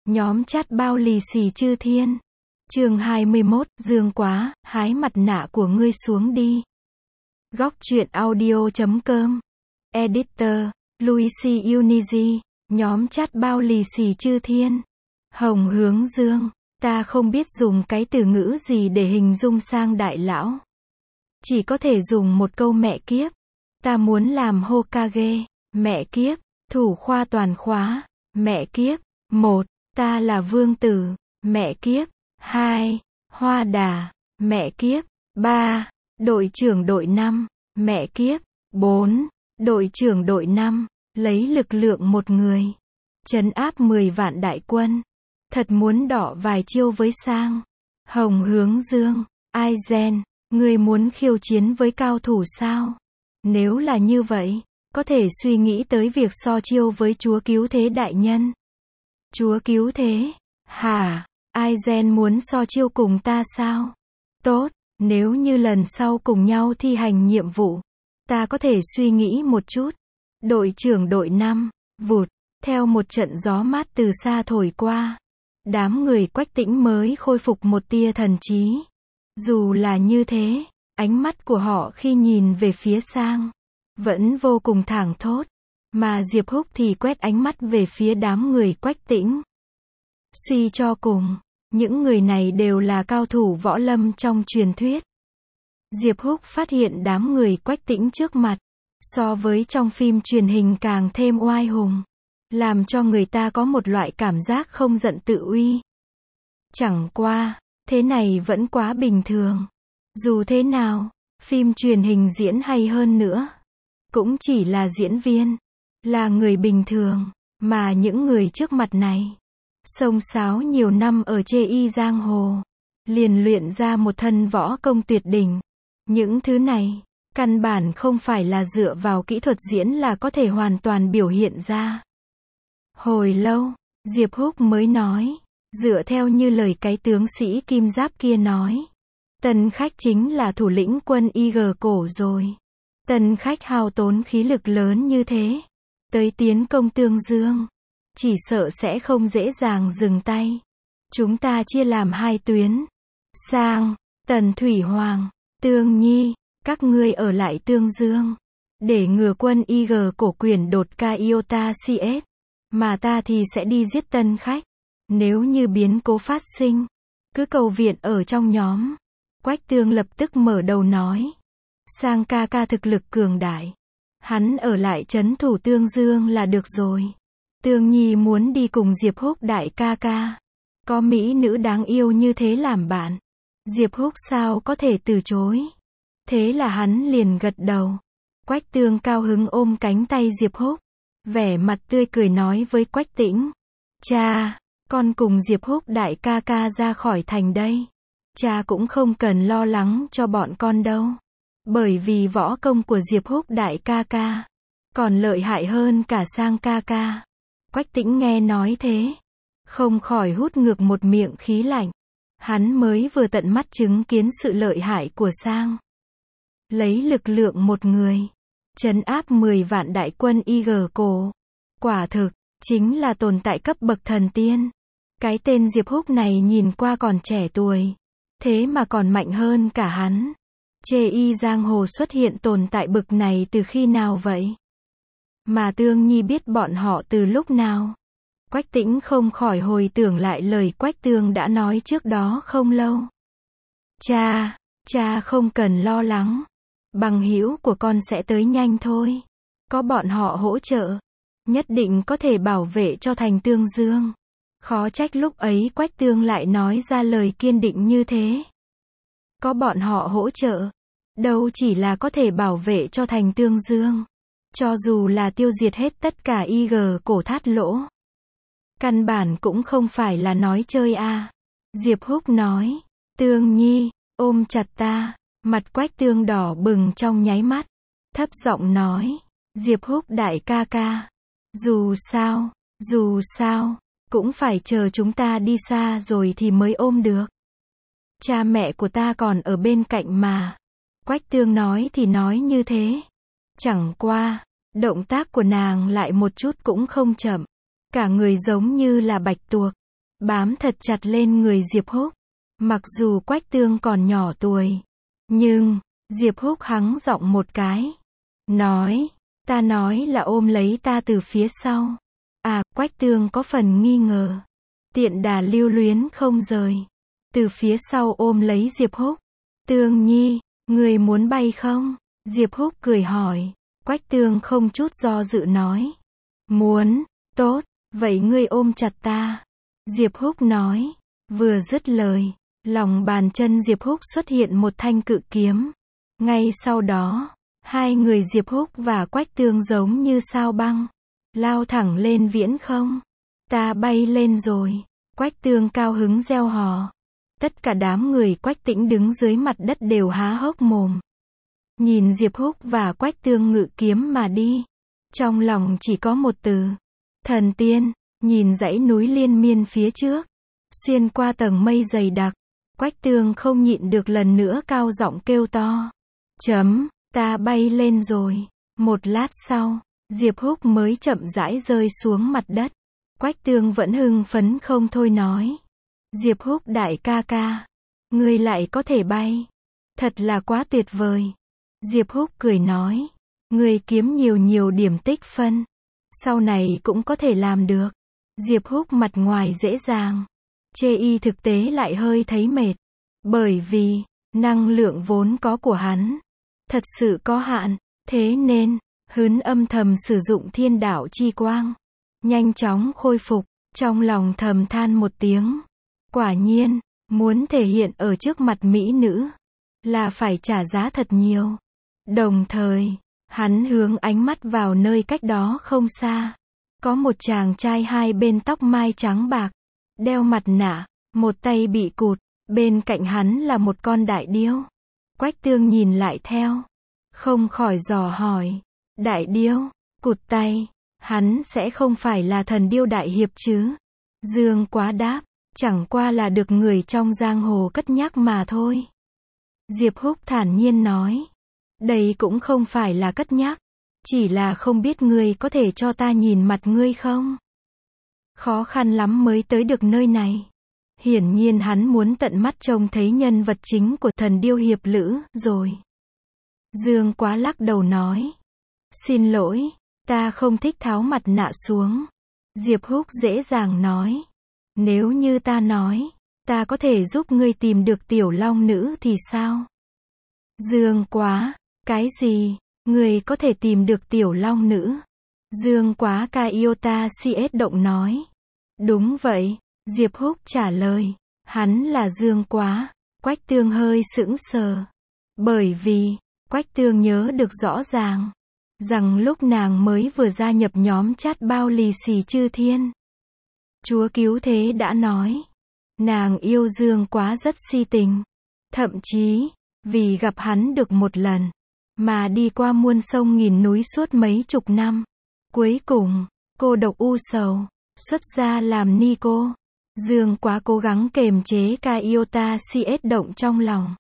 Nhóm chat bao lì xì chư thiên. Chương 21, dương quá, hái mặt nạ của ngươi xuống đi. Góc truyện audio.com. Editor, Luigi Unigi. Nhóm chat bao lì xì chư thiên. Hồng hướng dương. Ta không biết dùng cái từ ngữ gì để hình dung sang đại lão. Chỉ có thể dùng một câu mẹ kiếp. Ta muốn làm Hokage. Mẹ kiếp. Thủ khoa toàn khóa. Mẹ kiếp. 1. Ta là vương tử. Mẹ kiếp. 2. Hoa đà. Mẹ kiếp. 3. Đội trưởng đội 5. Mẹ kiếp. 4. Đội trưởng đội 5. Lấy lực lượng một người. Trấn áp 10 vạn đại quân. Thật muốn đỏ vài chiêu với Sang. Hồng hướng dương. Aizen, ngươi muốn khiêu chiến với cao thủ sao? Nếu là như vậy, có thể suy nghĩ tới việc so chiêu với chúa cứu thế đại nhân. Chúa cứu thế? Hả? Aizen muốn so chiêu cùng ta sao? Tốt, nếu như lần sau cùng nhau thi hành nhiệm vụ, ta có thể suy nghĩ một chút. Đội trưởng đội 5, vụt, theo một trận gió mát từ xa thổi qua. Đám người Quách Tĩnh mới khôi phục một tia thần trí. Dù là như thế, ánh mắt của họ khi nhìn về phía Sang, vẫn vô cùng thảng thốt. Mà Diệp Húc thì quét ánh mắt về phía đám người Quách Tĩnh. Suy cho cùng, những người này đều là cao thủ võ lâm trong truyền thuyết. Diệp Húc phát hiện đám người Quách Tĩnh trước mặt, so với trong phim truyền hình càng thêm oai hùng, làm cho người ta có một loại cảm giác không giận tự uy. Chẳng qua, thế này vẫn quá bình thường. Dù thế nào, phim truyền hình diễn hay hơn nữa, cũng chỉ là diễn viên, là người bình thường, mà những người trước mặt này, xông xáo nhiều năm ở chê y giang hồ, liền luyện ra một thân võ công tuyệt đỉnh. Những thứ này, căn bản không phải là dựa vào kỹ thuật diễn là có thể hoàn toàn biểu hiện ra. Hồi lâu, Diệp Húc mới nói, dựa theo như lời cái tướng sĩ kim giáp kia nói, Tân Khách chính là thủ lĩnh quân IG cổ rồi. Tân Khách hao tốn khí lực lớn như thế, tới tiến công Tương Dương, chỉ sợ sẽ không dễ dàng dừng tay. Chúng ta chia làm 2 tuyến. Sang, Tần Thủy Hoàng, Tương Nhi, các ngươi ở lại Tương Dương, để ngừa quân IG cổ quyền đột ca Iota CS, mà ta thì sẽ đi giết Tân Khách. Nếu như biến cố phát sinh, cứ cầu viện ở trong nhóm. Quách Tương lập tức mở đầu nói, Sang ca ca thực lực cường đại, hắn ở lại trấn thủ Tương Dương là được rồi. Tương Nhi muốn đi cùng Diệp Húc đại ca ca, có mỹ nữ đáng yêu như thế làm bạn, Diệp Húc sao có thể từ chối. Thế là hắn liền gật đầu. Quách Tương cao hứng ôm cánh tay Diệp Húc, vẻ mặt tươi cười nói với Quách Tĩnh, cha, con cùng Diệp Húc đại ca ca ra khỏi thành đây. Cha cũng không cần lo lắng cho bọn con đâu, bởi vì võ công của Diệp Húc đại ca ca còn lợi hại hơn cả Sang ca ca. Quách Tĩnh nghe nói thế, không khỏi hút ngược một miệng khí lạnh. Hắn mới vừa tận mắt chứng kiến sự lợi hại của Sang. Lấy lực lượng một người, trấn áp 10 vạn đại quân IG cổ. Quả thực, chính là tồn tại cấp bậc thần tiên. Cái tên Diệp Húc này nhìn qua còn trẻ tuổi, thế mà còn mạnh hơn cả hắn. Chê y giang hồ xuất hiện tồn tại bực này từ khi nào vậy? Mà Tương Nhi biết bọn họ từ lúc nào? Quách Tĩnh không khỏi hồi tưởng lại lời Quách Tương đã nói trước đó không lâu. Cha không cần lo lắng. Bằng hữu của con sẽ tới nhanh thôi. Có bọn họ hỗ trợ, nhất định có thể bảo vệ cho thành Tương Dương. Khó trách lúc ấy Quách Tương lại nói ra lời kiên định như thế. Có bọn họ hỗ trợ, đâu chỉ là có thể bảo vệ cho thành Tương Dương, cho dù là tiêu diệt hết tất cả IG cổ thát lỗ, căn bản cũng không phải là nói chơi a. Diệp Húc nói, Tương Nhi, ôm chặt ta. Mặt Quách Tương đỏ bừng trong nháy mắt, thấp giọng nói, Diệp Húc đại ca ca, dù sao, cũng phải chờ chúng ta đi xa rồi thì mới ôm được. Cha mẹ của ta còn ở bên cạnh mà. Quách Tương nói thì nói như thế. Chẳng qua, động tác của nàng lại một chút cũng không chậm. Cả người giống như là bạch tuộc, bám thật chặt lên người Diệp Húc. Mặc dù Quách Tương còn nhỏ tuổi, nhưng, Diệp Húc hắng giọng một cái. Nói, ta nói là ôm lấy ta từ phía sau. À, Quách Tương có phần nghi ngờ. Tiện đà lưu luyến không rời. Từ phía sau ôm lấy Diệp Húc. Tương Nhi, người muốn bay không? Diệp Húc cười hỏi. Quách Tương không chút do dự nói. Muốn, tốt, vậy ngươi ôm chặt ta. Diệp Húc nói. Vừa dứt lời, lòng bàn chân Diệp Húc xuất hiện một thanh cự kiếm. Ngay sau đó, hai người Diệp Húc và Quách Tương giống như sao băng, lao thẳng lên viễn không. Ta bay lên rồi. Quách Tương cao hứng reo hò. Tất cả đám người Quách Tĩnh đứng dưới mặt đất đều há hốc mồm. Nhìn Diệp Húc và Quách Tương ngự kiếm mà đi. Trong lòng chỉ có một từ. Thần tiên. Nhìn dãy núi liên miên phía trước. Xuyên qua tầng mây dày đặc. Quách Tương không nhịn được lần nữa cao giọng kêu to. Ta bay lên rồi. Một lát sau, Diệp Húc mới chậm rãi rơi xuống mặt đất. Quách Tương vẫn hưng phấn không thôi nói. Diệp Húc đại ca ca. Ngươi lại có thể bay. Thật là quá tuyệt vời. Diệp Húc cười nói. Ngươi kiếm nhiều điểm tích phân. Sau này cũng có thể làm được. Diệp Húc mặt ngoài dễ dàng. Chê y thực tế lại hơi thấy mệt. Bởi vì, năng lượng vốn có của hắn thật sự có hạn. Thế nên, hắn âm thầm sử dụng thiên đạo chi quang. Nhanh chóng khôi phục. Trong lòng thầm than một tiếng. Quả nhiên, muốn thể hiện ở trước mặt mỹ nữ, là phải trả giá thật nhiều. Đồng thời, hắn hướng ánh mắt vào nơi cách đó không xa. Có một chàng trai hai bên tóc mai trắng bạc, đeo mặt nạ, một tay bị cụt, bên cạnh hắn là một con đại điêu. Quách Tương nhìn lại theo, không khỏi dò hỏi. Đại điêu, cụt tay, hắn sẽ không phải là thần điêu đại hiệp chứ? Dương Quá đáp, chẳng qua là được người trong giang hồ cất nhắc mà thôi. Diệp Húc thản nhiên nói. Đây cũng không phải là cất nhắc. Chỉ là không biết ngươi có thể cho ta nhìn mặt ngươi không? Khó khăn lắm mới tới được nơi này. Hiển nhiên hắn muốn tận mắt trông thấy nhân vật chính của thần điêu hiệp lữ, rồi. Dương Quá lắc đầu nói. Xin lỗi, ta không thích tháo mặt nạ xuống. Diệp Húc dễ dàng nói. Nếu như ta nói, ta có thể giúp ngươi tìm được tiểu long nữ thì sao? Dương Quá, cái gì? Ngươi có thể tìm được tiểu long nữ? Dương Quá Kaiota CS động nói. Đúng vậy, Diệp Húc trả lời. Hắn là Dương Quá. Quách Tương hơi sững sờ. Bởi vì, Quách Tương nhớ được rõ ràng, rằng lúc nàng mới vừa gia nhập nhóm chat bao lì xì chư thiên, Chúa Cứu Thế đã nói, nàng yêu Dương Quá rất si tình. Thậm chí, vì gặp hắn được một lần, mà đi qua muôn sông nghìn núi suốt mấy chục năm. Cuối cùng, cô độc u sầu, xuất gia làm ni cô. Dương Quá cố gắng kềm chế Kaiota CS động trong lòng.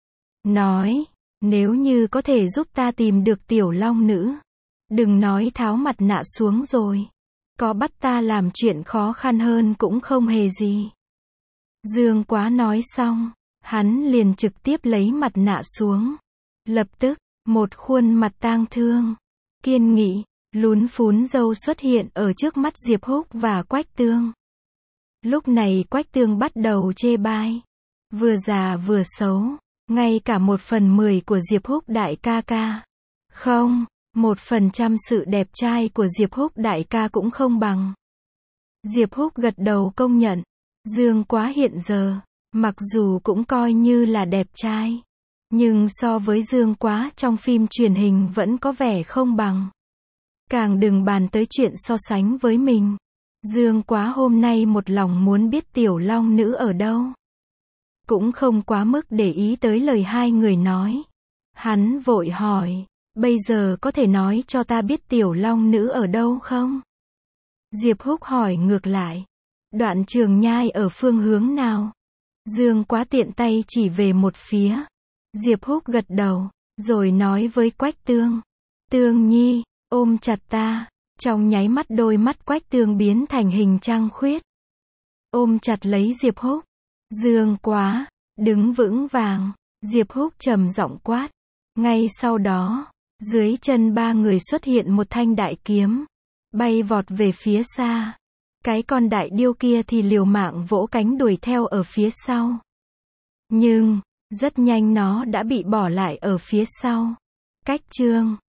Nói, nếu như có thể giúp ta tìm được tiểu long nữ, đừng nói tháo mặt nạ xuống rồi. Có bắt ta làm chuyện khó khăn hơn cũng không hề gì. Dương Quá nói xong, hắn liền trực tiếp lấy mặt nạ xuống. Lập tức, một khuôn mặt tang thương, kiên nghị, lún phún râu xuất hiện ở trước mắt Diệp Húc và Quách Tương. Lúc này Quách Tương bắt đầu chê bai. Vừa già vừa xấu, ngay cả 1/10 của Diệp Húc đại ca ca. Không, 1% sự đẹp trai của Diệp Húc đại ca cũng không bằng. Diệp Húc gật đầu công nhận. Dương Quá hiện giờ, mặc dù cũng coi như là đẹp trai, nhưng so với Dương Quá trong phim truyền hình vẫn có vẻ không bằng. Càng đừng bàn tới chuyện so sánh với mình. Dương Quá hôm nay một lòng muốn biết tiểu long nữ ở đâu. Cũng không quá mức để ý tới lời hai người nói. Hắn vội hỏi, bây giờ có thể nói cho ta biết tiểu long nữ ở đâu không? Diệp Húc hỏi ngược lại, đoạn Trường Nhai ở phương hướng nào? Dương Quá tiện tay chỉ về một phía. Diệp Húc gật đầu, rồi nói với Quách Tương. Tương Nhi, ôm chặt ta. Trong nháy mắt đôi mắt Quách Tương biến thành hình trăng khuyết. ôm chặt lấy Diệp Húc. Dương Quá, đứng vững vàng, Diệp Húc trầm giọng quát. Ngay sau đó, dưới chân ba người xuất hiện một thanh đại kiếm, bay vọt về phía xa. Cái con đại điêu kia thì liều mạng vỗ cánh đuổi theo ở phía sau. Nhưng, rất nhanh nó đã bị bỏ lại ở phía sau. Cách chương